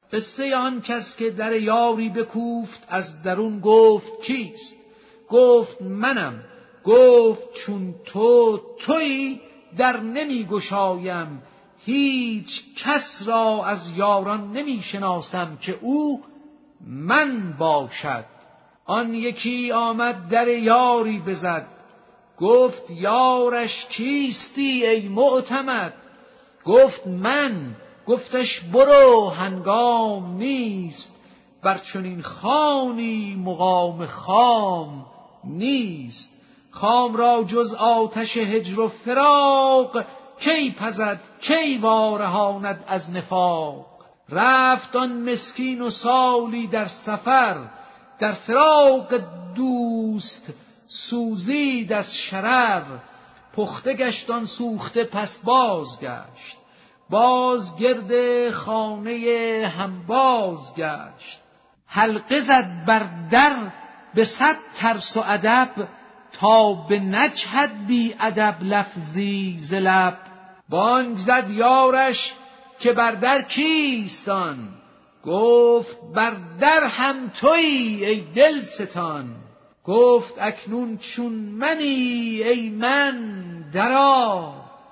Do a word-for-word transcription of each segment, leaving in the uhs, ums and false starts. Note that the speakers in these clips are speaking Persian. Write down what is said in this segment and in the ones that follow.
قصه آن کس که در یاری بکوفت، از درون گفت کیست؟ گفت منم. گفت چون تو تویی در نمی گشایم، هیچ کس را از یاران نمی شناسم که او من باشد. آن یکی آمد در یاری بزد، گفت یارش کیستی ای معتمد؟ گفت من. گفتش برو هنگام نیست، بر چنین خوانی مقام خام نیست. خام را جز آتش هجر و فراق، کی پزد کی وارهاند از نفاق. رفت آن مسکین و سالی در سفر، در فراق دوست سوزید از شرر. پخته گشت آن سوخته پس بازگشت، باز گرد خانه هم بازگشت. حلقه زد بر در به صد ترس و ادب، تا به نجهد بی ادب لفظی ز لب. بانگ زد یارش که بر در کیستان؟ گفت بر در هم تویی ای دلستان. گفت اکنون چون منی ای من درآ،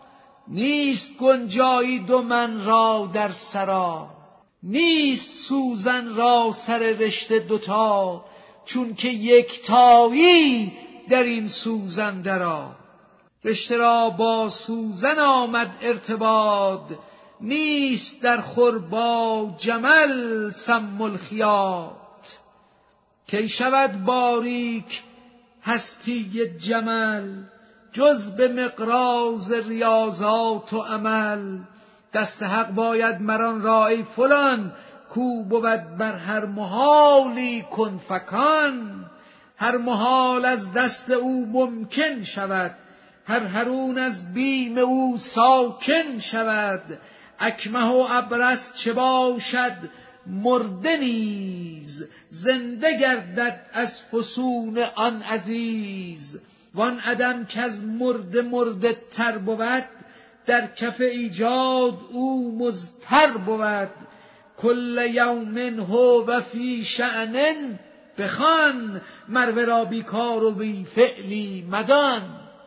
نیست گنجایی دو من را در سرا. نیست سوزن را سر رشته دوتا، چون که یکتایی در این سوزن درآ. رشته را با سوزن آمد ارتباط، نیست در خور با جمل سم الخیاط. کی شود باریک هستی جمل، جز به مقراض ریاضات و عمل. دست حق باید مران را ای فلان، کو بود بر هر محالی کن فکان. هر محال از دست او ممکن شود، هر هرون از بیم او ساکن شود. اکمه و ابرص چه باشد مرده نیز، زنده گردد از فسون آن عزیز. وان عدم کز مرده مرده تر بود، در کف ایجاد او مضطر بود. کل یوم هو فی شأن بخوان، مر ورا بی کار و بی فعلی مدان.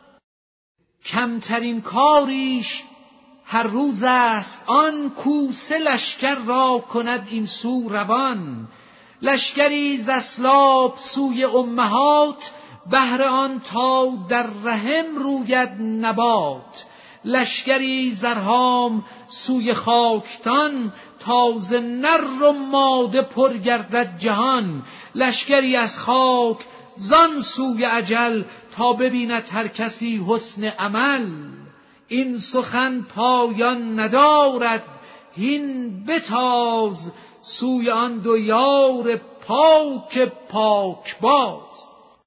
کمترین کاریش هر روز است آن، کوسه لشکر را کند این سو روان. لشکری ز اسلاب سوی امهات، بهر آن تا در رحم روید نبات. لشکری زرهام سوی خاکتان، تا ز نر و ماده پر گردد جهان. لشکری از خاک زان سوی اجل، تا ببیند هر کسی حسن عمل. این سخن پایان ندارد هین بتاز، سوی آن دو یار پاک پاک باز.